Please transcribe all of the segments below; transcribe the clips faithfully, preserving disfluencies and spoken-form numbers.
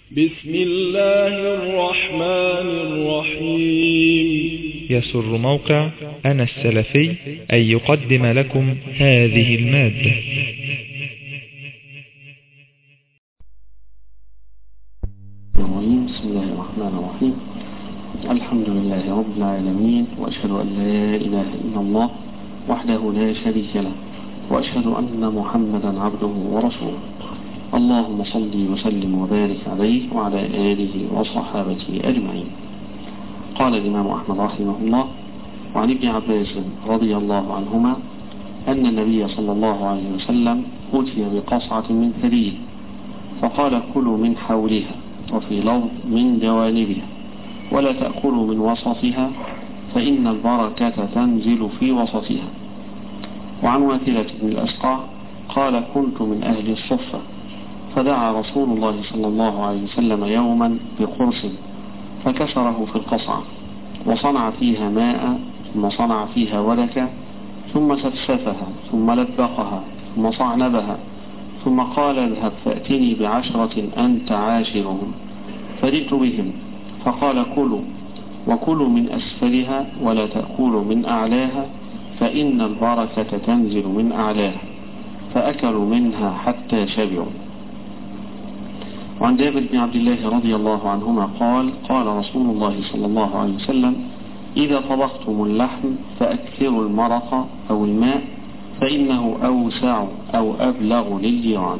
بسم الله الرحمن الرحيم. يسر موقع أنا السلفي أن يقدم لكم هذه المادة. بسم الله الرحمن الرحيم. الحمد لله رب العالمين، وأشهد أن لا إله إلا الله وحده لا شريك له، وأشهد أن محمدا عبده ورسوله. اللهم صل وسلم وبارك عليه وعلى آله وصحابته أجمعين. قال الإمام أحمد رحمه الله: وعن ابن عباس رضي الله عنهما أن النبي صلى الله عليه وسلم أتي بقصعة من ثريد فقال: كلوا من حولها، وفي لفظ من جوانبها، ولا تأكلوا من وسطها فإن البركة تنزل في وسطها. وعن واثلة بن الأسقع قال: كنت من أهل الصفة، فدعا رسول الله صلى الله عليه وسلم يوما بقرص فكسره في القصعة، وصنع فيها ماء، ثم صنع فيها ولكا، ثم سفسفها، ثم لبقها، ثم صعنبها، ثم قال: اذهب فأتني بعشرة أنت عاشرهم. فجئت بهم فقال: كلوا، وكلوا من أسفلها ولا تأكلوا من أعلاها فإن البركة تنزل من أعلاها. فأكلوا منها حتى شبعوا. وعن جابر بن عبد الله رضي الله عنهما قال: قال رسول الله صلى الله عليه وسلم: إذا طبختم اللحم فأكثروا المرق أو الماء فإنه أوسع أو أبلغ للجيران.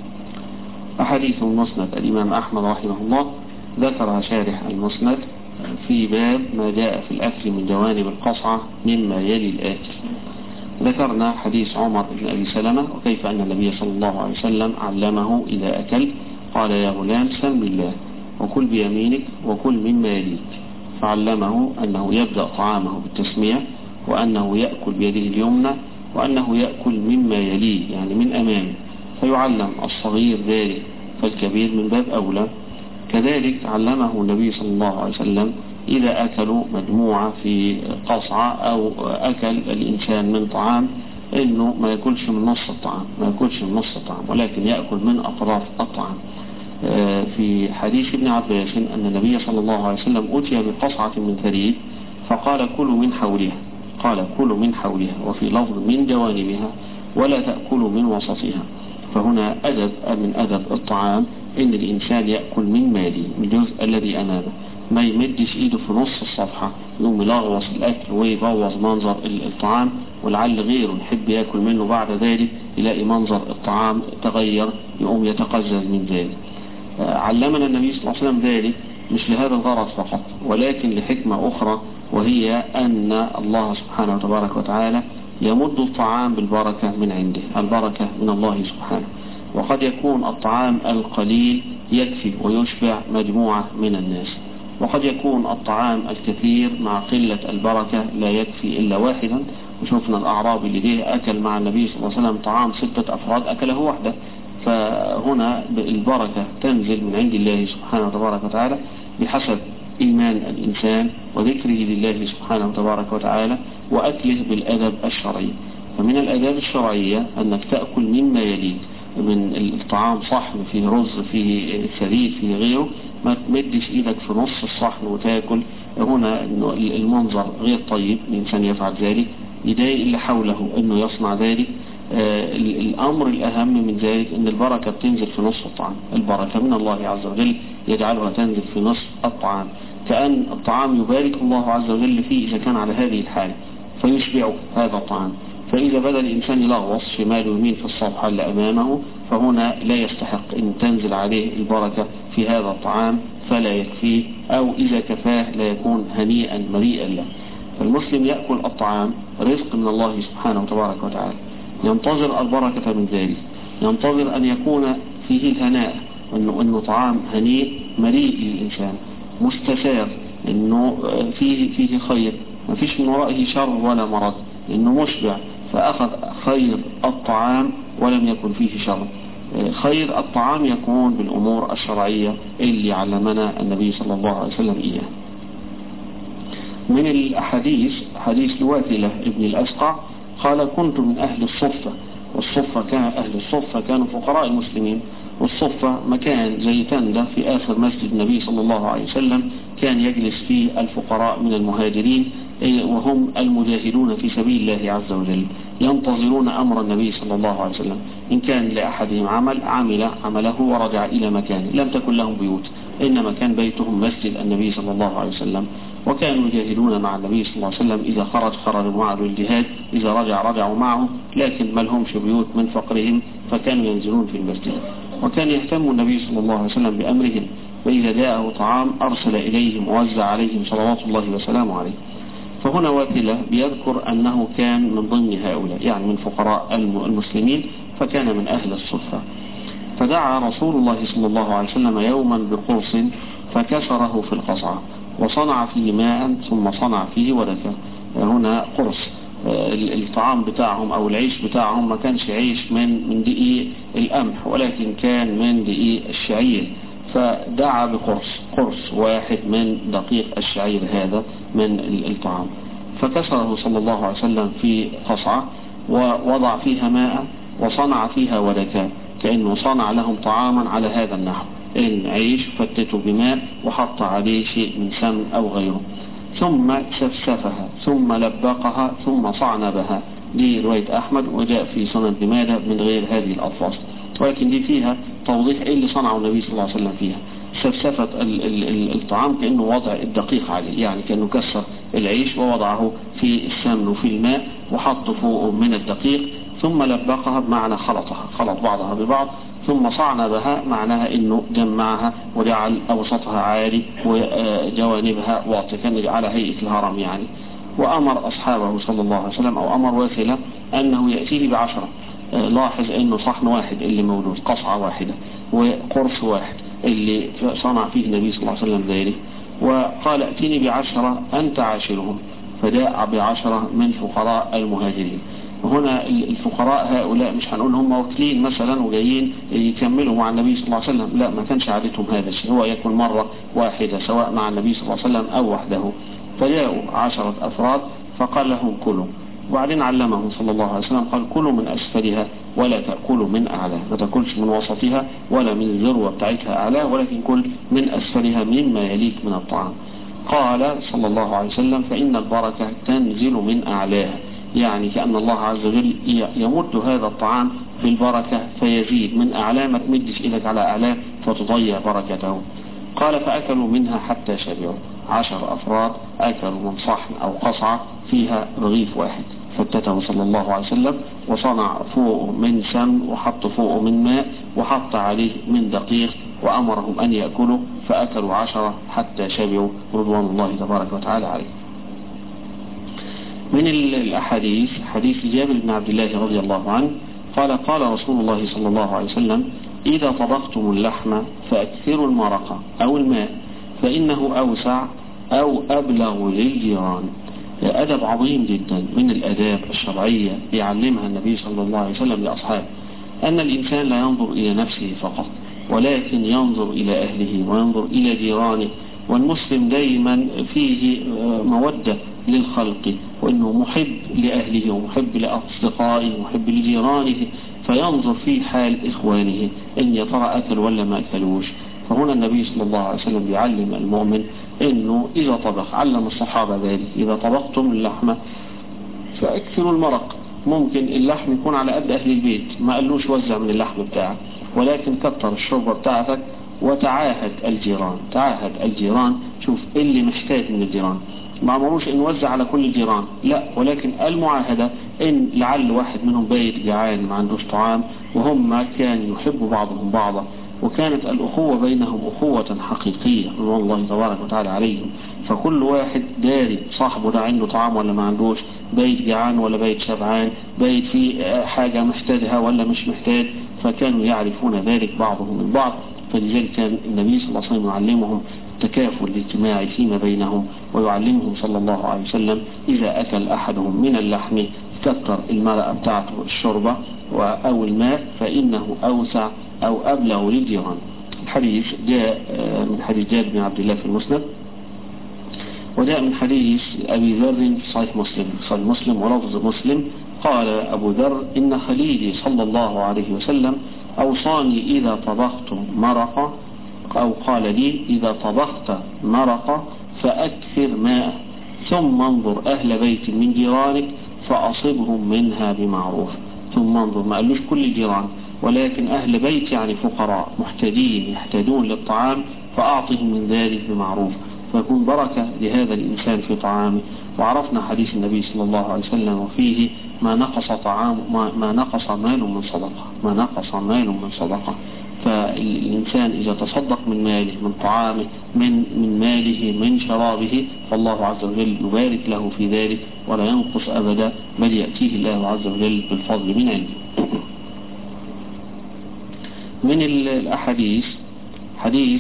أحاديث المسند الإمام أحمد رحمه الله ذكرها شارح المسند في باب ما جاء في الأكل من جوانب القصعة مما يلي الآتي. ذكرنا حديث عمر بن أبي سلمة وكيف أن النبي صلى الله عليه وسلم علمه إذا أكل قال: يا غلام سم الله وكل بيمينك وكل مما يليك. فعلمه أنه يبدأ طعامه بالتسمية، وأنه يأكل بيده اليمنى، وأنه يأكل مما يليه يعني من أمامه، فيعلم الصغير ذلك فالكبير من باب أولى. كذلك علمه النبي صلى الله عليه وسلم إذا أكلوا مجموعة في قصعة أو أكل الإنسان من طعام إنه ما يأكلش من نص الطعام، ما يأكلش من نص الطعام، ولكن يأكل من أطراف الطعام. في حديث ابن عباس أن النبي صلى الله عليه وسلم أتي بقصعة من ثريد فقال: كلوا من حولها، قال: كلوا من حولها، وفي لفظ من جوانبها، ولا تأكلوا من وسطها. فهنا أدب من أدب الطعام إن الإنسان يأكل من ماله، من الجزء الذي أمامه، ما يمدش إيده في نص الصفحة يقوم يلغوص الأكل ويبوظ منظر الطعام، ولعل غيره يحب يأكل منه بعد ذلك يلاقي منظر الطعام تغير يقوم يتقزز من ذلك. علمنا النبي صلى الله عليه وسلم ذلك مش لهذا الغرض فقط، ولكن لحكمة أخرى، وهي أن الله سبحانه وتبارك وتعالى يمد الطعام بالبركة من عنده، البركة من الله سبحانه. وقد يكون الطعام القليل يكفي ويشبع مجموعة من الناس، وقد يكون الطعام الكثير مع قلة البركة لا يكفي إلا واحدا. وشوفنا الأعرابي اللي جه أكل مع النبي صلى الله عليه وسلم طعام ستة أفراد أكله وحده. فهنا البركة تنزل من عند الله سبحانه وتبارك وتعالى بحسب إيمان الإنسان وذكره لله سبحانه وتبارك وتعالى وأكله بالأدب الشرعي. فمن الأداب الشرعية أنك تأكل مما يليك من الطعام، صحن فيه رز فيه ثريد فيه غيره، ما تمدش إيدك في نص الصحن وتأكل. هنا المنظر غير طيب، الإنسان يفعل ذلك يضايق اللي حوله أنه يصنع ذلك. آه الأمر الأهم من ذلك أن البركة بتنزل في نصف الطعام، البركة من الله عز وجل يجعلها تنزل في نصف الطعام، كأن الطعام يبارك الله عز وجل فيه إذا كان على هذه الحالة فيشبعه هذا الطعام. فإذا بدأ الإنسان يلغوص شمال ويمين في الصفحة اللي أمامه فهنا لا يستحق أن تنزل عليه البركة في هذا الطعام فلا يكفيه، أو إذا كفاه لا يكون هنيئا مريئا له. فالمسلم يأكل الطعام رزق من الله سبحانه وتبارك وتعالى، ينتظر البركة من ذلك، ينتظر أن يكون فيه الهناء، أنه, إنه طعام هنيء مريء للإنسان مستشار، أنه فيه, فيه خير، ما فيش من ورائه شر ولا مرض، إنه مشبع فأخذ خير الطعام ولم يكن فيه شر. خير الطعام يكون بالأمور الشرعية اللي علمنا النبي صلى الله عليه وسلم إياه. من الأحاديث حديث واثلة ابن الأسقع قال: كنت من أهل الصفة، والصفة كان أهل الصفة كانوا فقراء المسلمين، والصفة مكان زي تندة في آخر مسجد النبي صلى الله عليه وسلم كان يجلس فيه الفقراء من المهاجرين وهم المجاهدون في سبيل الله عز وجل ينتظرون أمر النبي صلى الله عليه وسلم. إن كان لأحدهم عمل عمل عمله ورجع إلى مكانه. لم تكن لهم بيوت، إنما كان بيتهم مسجد النبي صلى الله عليه وسلم. وكانوا يجاهدون مع النبي صلى الله عليه وسلم، إذا خرج خرجوا معه للجهاد، إذا رجع رجعوا معه، لكن ما لهمش بيوت من فقرهم فكانوا ينزلون في المسجد. وكان يهتم النبي صلى الله عليه وسلم بأمرهم، وإذا جاءه طعام أرسل إليهم ووزع عليهم صلوات الله وسلامه عليه. فهنا واثلة بيذكر أنه كان من ضمن هؤلاء، يعني من فقراء المسلمين، فكان من أهل الصفة. فدعا رسول الله صلى الله عليه وسلم يوما بقرص فكسره في القصعة وصنع فيه ماء ثم صنع فيه ودكا. هنا قرص الطعام بتاعهم أو العيش بتاعهم ما كانش عيش من من دقيق القمح، ولكن كان من دقيق الشعير. فدعا بقرص قرص واحد من دقيق الشعير هذا من الطعام، فكسره صلى الله عليه وسلم في قصعة ووضع فيها ماء وصنع فيها ودكا، كأنه صنع لهم طعاما على هذا النحو، إن عيش فتته بماء وحط عليه شيء من سمن أو غيره، ثم سفسفها ثم لبقها ثم صعنبها. دي رواية أحمد وجاء في سنن ابن ماجه من غير هذه الألفاظ، ولكن دي فيها توضيح إيه اللي صنعه النبي صلى الله عليه وسلم فيها. سفسفت الطعام كأنه وضع الدقيق عليه، يعني كأنه كسر العيش ووضعه في السمن وفي الماء وحط فوقه من الدقيق، ثم لبقها بمعنى خلطها، خلط بعضها ببعض، ثم صعنبها معناها انه جمعها وجعل اوسطها عالي وجوانبها واطية، كان على هيئة الهرم يعني. وامر اصحابه صلى الله عليه وسلم او امر واثلة انه يأتيه بعشرة. لاحظ انه صحن واحد اللي موجود، قصعة واحدة وقرص واحد اللي صنع فيه النبي صلى الله عليه وسلم ذلك، وقال ائتني بعشرة انت عاشرهم، فجاء بعشرة من فقراء المهاجرين. وهنا الفقراء هؤلاء مش هنقول هم واكلين مثلا وجايين يكملوا مع النبي صلى الله عليه وسلم، لا، ما كانش عادتهم هذا الشيء، هو يكون مرة واحدة سواء مع النبي صلى الله عليه وسلم أو وحده. فجاءوا عشرة أفراد فقال لهم كلوا، وبعدين علمهم صلى الله عليه وسلم قال كلوا من أسفلها ولا تأكلوا من أعلى، ما تأكلش من وسطها ولا من الذروة بتاعتها أعلى، ولكن كل من أسفلها مما يليك من الطعام. قال صلى الله عليه وسلم فإن البركة تنزل من أعلاها، يعني كأن الله عز وجل يمد هذا الطعام بالبركة فيزيد من أعلى، ما تمدش إيدك على أعلى فتضيع بركته. قال فأكلوا منها حتى شبعوا، عشر أفراد أكلوا من صحن أو قصعة فيها رغيف واحد، فتته صلى الله عليه وسلم وصنع فوقه من سمن وحط فوقه من ماء وحط عليه من دقيق وأمرهم أن يأكلوا، فأكلوا عشرة حتى شبعوا رضوان الله تبارك وتعالى عليه. من الأحاديث حديث جابر بن عبد الله رضي الله عنه قال قال رسول الله صلى الله عليه وسلم إذا طبختم اللحم فأكثروا المرقة أو الماء فإنه أوسع أو أبلغ للجيران. أدب عظيم جدا من الأداب الشرعية يعلمها النبي صلى الله عليه وسلم لأصحابه، أن الإنسان لا ينظر إلى نفسه فقط، ولكن ينظر إلى أهله وينظر إلى جيرانه. والمسلم دائما فيه مودة للخلق، وأنه محب لأهله ومحب لأصدقائه ومحب لجيرانه، فينظر في حال إخوانه إن يا ترى أكل ولا ما أكلوش. فهنا النبي صلى الله عليه وسلم بيعلم المؤمن أنه إذا طبخ، علم الصحابة ذلك، إذا طبختم اللحمة فأكثروا المرق. ممكن اللحم يكون على قد أهل البيت، ما قالوش وزع من اللحم بتاعك، ولكن كتر الشوربة بتاعتك وتعاهد الجيران، تعاهد الجيران، شوف اللي محتاج من الجيران. ما عمروش ان وزع على كل الجيران، لا، ولكن المعاهدة ان لعل واحد منهم بايت جعان ما عندوش طعام، وهم كانوا يحبوا بعضهم بعضا، وكانت الأخوة بينهم أخوة حقيقية من الله تبارك وتعالى عليهم. فكل واحد داري صاحبه ده عنده طعام ولا ما عندوش، بايت جعان ولا بايت شبعان، بايت في حاجة محتاجها ولا مش محتاج، فكانوا يعرفون ذلك بعضهم من بعض. فلذلك كان النبي صلى الله عليه وسلم يعلمهم التكافل الاجتماعي فيما بينهم، ويعلمهم صلى الله عليه وسلم إذا أكل أحدهم من اللحم كثر المرأة بتاعته الشوربة أو الماء فإنه أوسع أو أبلغ للجيران. الحديث جاء من حديث جابر بن عبد الله في المسند، وجاء من حديث أبي ذر في صحيح مسلم، صحيح مسلم ولفظ مسلم قال أبو ذر إن خليلي صلى الله عليه وسلم أوصاني إذا طبخت مرقة، أو قال لي إذا طبخت مرقة فأكثر ماء، ثم انظر أهل بيت من جيرانك فأصبهم منها بمعروف. ثم انظر، ما قالوش كل الجيران، ولكن أهل بيت يعني فقراء محتاجين يحتاجون للطعام، فأعطهم من ذلك بمعروف، فيكون بركة لهذا الإنسان في طعامه. وعرفنا حديث النبي صلى الله عليه وسلم وفيه ما نقص طعام ما, ما نقص مال من صدقة ما نقص مال من صدقة. فالإنسان إذا تصدق من ماله، من طعامه، من من ماله، من شرابه، فالله عز وجل يبارك له في ذلك ولا ينقص أبدا، بل يأتيه الله عز وجل بالفضل من عنده. من الأحاديث حديث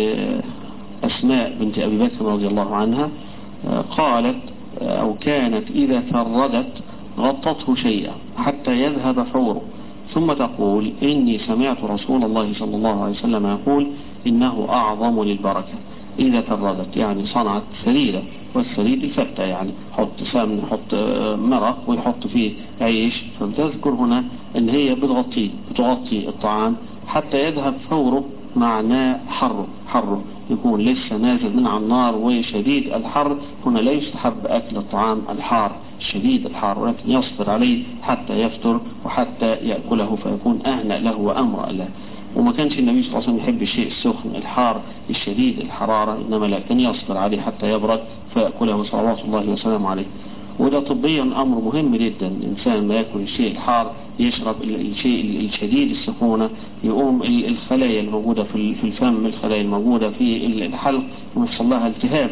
لأسماء بنت أبي بكر رضي الله عنها، قالت أو كانت إذا ثردت غطته شيئا حتى يذهب حوره، ثم تقول إني سمعت رسول الله صلى الله عليه وسلم يقول إنه أعظم للبركة. إذا ثردت يعني صنعت سريرة، والسرير الفتة يعني حط سمن، حط مرق، ويحط فيه عيش، فتذكر هنا إن هي بتغطيه بتغطي الطعام حتى يذهب فوره، معناه حره حره يكون لسه نازل من على النار وشديد الحر. هنا لا يستحب أكل الطعام الحار شديد الحار، ولكن يصبر عليه حتى يفتر وحتى يأكله، فيكون أهنأ له وأمر له. وما كانش النبي صلى الله عليه وسلم يحب الشيء السخن الحار الشديد الحرارة، إنما لا، كان يصبر عليه حتى يبرد فيأكله صلوات الله وسلامه عليه. وده طبيا أمر مهم جدا، الإنسان ما يأكل الشيء الحار يشرب الشيء الشديد السخونة، يقوم الخلايا الموجودة في الفم، الخلايا الموجودة في الحلق ويحصل لها التهاب،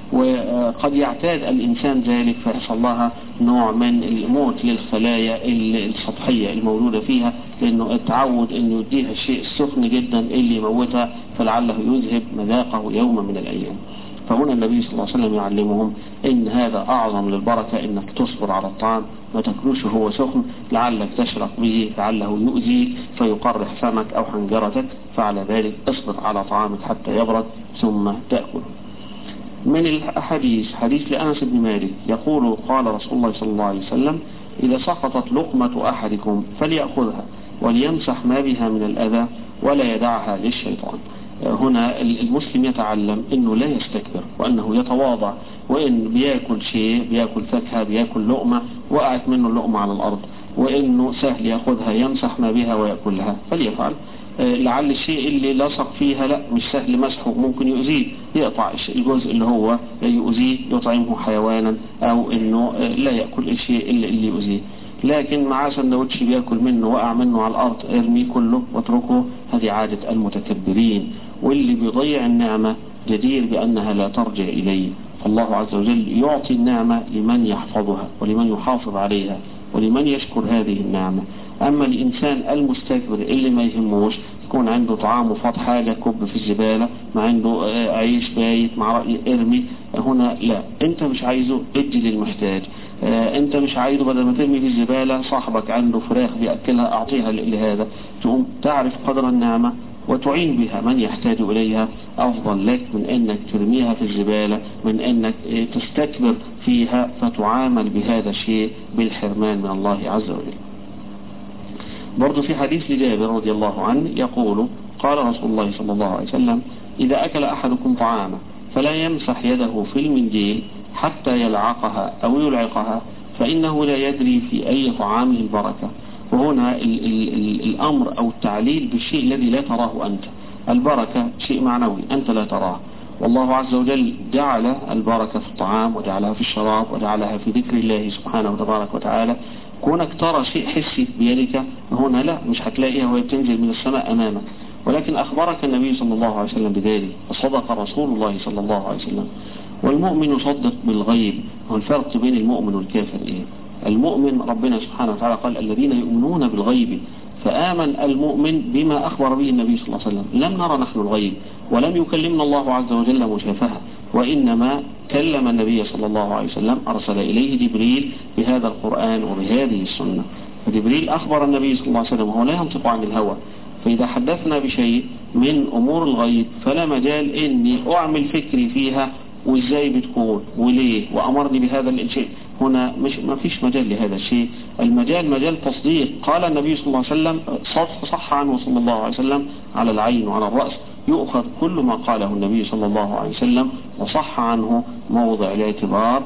وقد يعتاد الإنسان ذلك فيحصل لها نوع من الموت للخلايا السطحية الموجودة فيها، لأنه اتعود أنه يديها الشيء السخن جدا اللي يموتها، فلعله يذهب مذاقه يوم من الأيام. فهنا النبي صلى الله عليه وسلم يعلمهم ان هذا اعظم للبركة، انك تصبر على الطعام ما تاكلوش وهو سخن، لعلك تشرق به، لعله يؤذيك فيقرح فمك او حنجرتك، فعلى ذلك اصبر على طعامك حتى يبرد ثم تأكل. من الحديث حديث لأنس بن مالك يقول قال رسول الله صلى الله عليه وسلم إذا سقطت لقمة أحدكم فليأخذها وليمسح ما بها من الأذى ولا يدعها للشيطان. هنا المسلم يتعلم انه لا يستكبر، وانه يتواضع، وان بياكل شيء، بياكل فاكهة، بياكل لقمة وقعت منه اللقمة على الارض، وانه سهل ياخذها يمسح ما بها ويأكلها فليفعل. لعل الشيء اللي لصق فيها لا مش سهل مسحه، ممكن يؤذيه، يقطع الجزء اللي هو يؤذيه، يطعمه حيوانا، او انه لا يأكل الشيء اللي, اللي يؤذيه. لكن مع سندوتش بياكل منه وقع منه على الارض ارمي كله واتركه، هذه عادة المتكبرين، واللي بيضيع النعمة جدير بأنها لا ترجع إليه. فالله عز وجل يعطي النعمة لمن يحفظها ولمن يحافظ عليها ولمن يشكر هذه النعمة. أما الإنسان المستكبر اللي ما يهموش، يكون عنده طعام وفاض حاجة كب في الزبالة، ما عنده عيش بايت مع رأي ارمي، هنا لا، انت مش عايزه ادي للمحتاج، انت مش عايزه بدل ما ترمي في الزبالة صاحبك عنده فراخ بيأكلها اعطيها لهذا، تقوم تعرف قدر النعمة وتعين بها من يحتاج إليها، أفضل لك من أنك ترميها في الزبالة، من أنك تستكبر فيها فتعامل بهذا الشيء بالحرمان من الله عز وجل. برضو في حديث لجابر رضي الله عنه يقول قال رسول الله صلى الله عليه وسلم إذا أكل أحدكم طعاما فلا يمسح يده في المنديل حتى يلعقها أو يلعقها فإنه لا يدري في أي طعامه البركة. وهنا ال ال ال الأمر أو التعليل بالشيء الذي لا تراه أنت، البركة شيء معنوي أنت لا تراه، والله عز وجل جعل البركة في الطعام وجعلها في الشراب وجعلها في ذكر الله سبحانه وتبارك وتعالى. كونك ترى شيء حسي بيدك هنا لا، مش هتلاقيها وهي بتنزل من السماء أمامك، ولكن أخبرك النبي صلى الله عليه وسلم بذلك، وصدق رسول الله صلى الله عليه وسلم. والمؤمن يصدق بالغيب. والفرق بين المؤمن والكافر إيه؟ المؤمن ربنا سبحانه وتعالى قال الذين يؤمنون بالغيب، فآمن المؤمن بما أخبر به النبي صلى الله عليه وسلم. لم نرى نحن الغيب ولم يكلمنا الله عز وجل مشافهة، وإنما كلم النبي صلى الله عليه وسلم، أرسل إليه جبريل بهذا القرآن وبهذه السنة. فجبريل أخبر النبي صلى الله عليه وسلم وهو لا ينطق عن الهوى، فإذا حدثنا بشيء من أمور الغيب فلا مجال إني أعمل فكري فيها وإزاي بتكون وليه وأمرني بهذا الشيء. هنا مش ما فيش مجال لهذا الشيء، المجال مجال تصديق. قال النبي صلى الله عليه وسلم صدق صح عنه صلى الله عليه وسلم على العين وعلى الرأس، يؤخذ كل ما قاله النبي صلى الله عليه وسلم وصح عنه موضع الاعتبار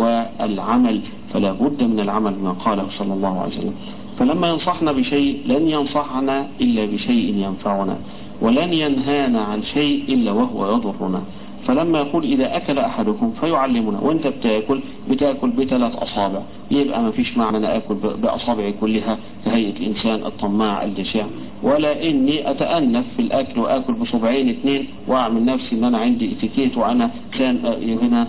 والعمل، فلا بد من العمل بما قاله صلى الله عليه وسلم. فلما ينصحنا بشيء لن ينصحنا إلا بشيء ينفعنا، ولن ينهانا عن شيء إلا وهو يضرنا. فلما يقول إذا أكل أحدكم فيعلمنا، وانت بتاكل بتاكل بثلاث أصابع، يبقى ما فيش معنى أنا أكل بأصابعي كلها كهيئة الإنسان الطماع الجشع، ولا إني أتأنف في الأكل وأكل بصبعين اثنين وأعمل نفسي إن أنا عندي اتيكيت وأنا كان هنا.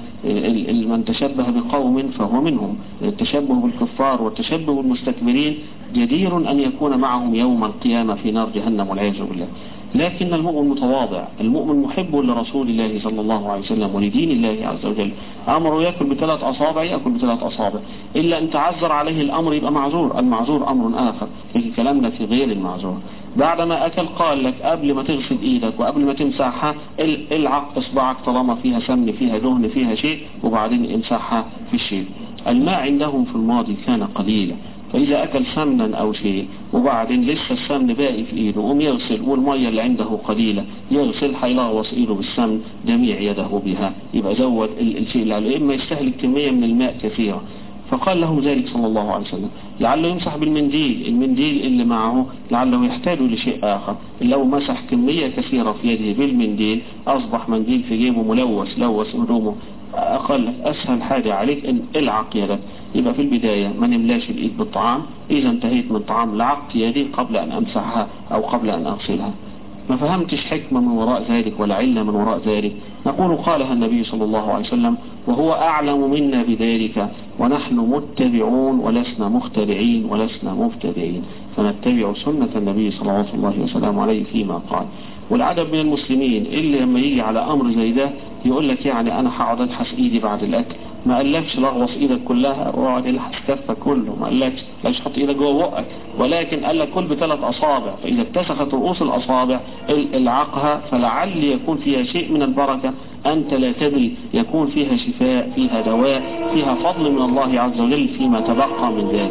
من تشبه بقوم فهو منهم. التشبه بالكفار والتشبه بالمستكبرين جدير أن يكون معهم يوم القيامة في نار جهنم والعياذ بالله. لكن المؤمن متواضع، المؤمن محب لرسول الله صلى الله عليه وسلم ولدين الله عز وجل، أمره يأكل بثلاث أصابع يأكل بثلاث أصابع، إلا أن تعذر عليه الأمر يبقى معذور. المعذور أمر آخر، لكن كلامنا في غير المعذور. بعدما أكل قال لك قبل ما تغسل إيدك وقبل ما تمسحها العق إصبعك طالما فيها سمن فيها دهن فيها شيء، وبعدين امسحها في الشيء. الماء عندهم في الماضي كان قليلا، فإذا أكل سمنا أو شيء وبعدين لسه السمن باقي في إيده قوم يغسل، والمية اللي عنده قليلة يغسل هيلغوص إيده بالسمن جميع يده بها، يبقى زود الشيء اللي عليه، إما يستهلك كمية من الماء كثيرة. فقال لهم ذلك صلى الله عليه وسلم لعله يمسح بالمنديل، المنديل اللي معه لعله يحتاج لشيء آخر. لو مسح كمية كثيرة في يده بالمنديل أصبح منديل في جيبه ملوث لوث هدومه. أقل أسهل حاجة عليك إن العق يدك. يبقى في البداية ما نملاش الإيد بالطعام، إذا انتهيت من طعام لعقت يدي قبل أن أمسحها أو قبل أن أغسلها. ما فهمتش حكمة من وراء ذلك ولا علة من وراء ذلك، نقول قالها النبي صلى الله عليه وسلم وهو أعلم منا بذلك، ونحن متبعون ولسنا مخترعين ولسنا مبتدعين، فنتبع سنة النبي صلى الله عليه وسلم عليه فيما قال. والعدد من المسلمين اللي لما يجي على أمر زي ده يقول لك يعني أنا هقعد ألحس إيدي بعد الأكل، ما قالكش لغوص إيدك كلها واقعد يلحس كفك كله، ما قالكش لاش حط إيدك جوه بقك، ولكن قال لك كل بثلاث أصابع، فإذا اتسخت رؤوس الأصابع العقها فلعل يكون فيها شيء من البركة، أنت لا تدري، يكون فيها شفاء فيها دواء فيها فضل من الله عز وجل فيما تبقى من ذلك.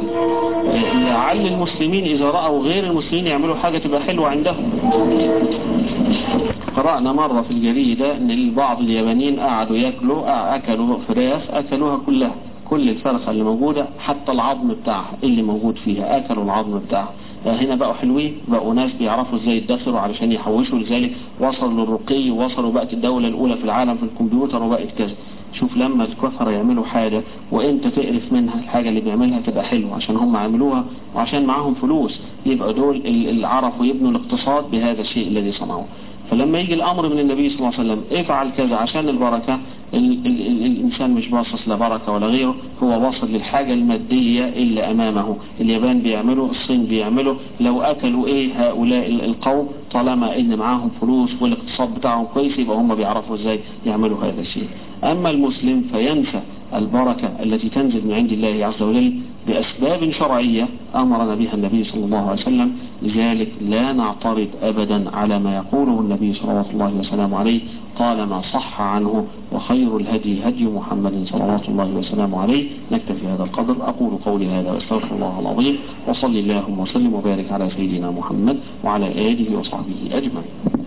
لعل المسلمين إذا رأوا غير المسلمين يعملوا حاجة تبقى حلوة عندهم. قرأنا مرة في الجريدة أن بعض اليابانيين قعدوا يأكلوا أكلوا فراخ أكلوها كلها، كل الفرخة اللي موجودة حتى العظم بتاعها اللي موجود فيها أكلوا العظم بتاعها. هنا بقوا حلوين، بقوا ناس بيعرفوا ازاي يدخروا علشان يحوشوا، لذلك وصلوا للرقي ووصلوا بقت الدولة الأولى في العالم في الكمبيوتر وبقت كذا. شوف لما الكفر يعملوا حاجة وانت تقرف منها الحاجة اللي بيعملها تبقى حلوة عشان هم عملوها وعشان معاهم فلوس، يبقى دول العرف ويبنوا الاقتصاد بهذا الشيء الذي صنعوه. فلما يجي الأمر من النبي صلى الله عليه وسلم افعل كذا عشان البركة، ال ال ال الإنسان مش باصص لبركة ولا غيره، هو باصص للحاجة المادية اللي أمامه. اليابان بيعملوا، الصين بيعملوا، لو أكلوا إيه هؤلاء القوم طالما إن معاهم فلوس والاقتصاد بتاعهم كويس يبقى هم بيعرفوا إزاي يعملوا هذا الشيء. أما المسلم فينسى البركة التي تنزل من عند الله عز وجل بأسباب شرعية أمرنا بها النبي صلى الله عليه وسلم. لذلك لا نعترض أبدا على ما يقوله النبي صلى الله عليه وسلم عليه طالما صح عنه، وخير الهدي هدي محمد صلى الله وسلم عليه. نكتفي هذا القدر، أقول قولي هذا واستغفر الله العظيم، وصلي اللهم وسلم وبارك على سيدنا محمد وعلى آله وصحبه أجمعين.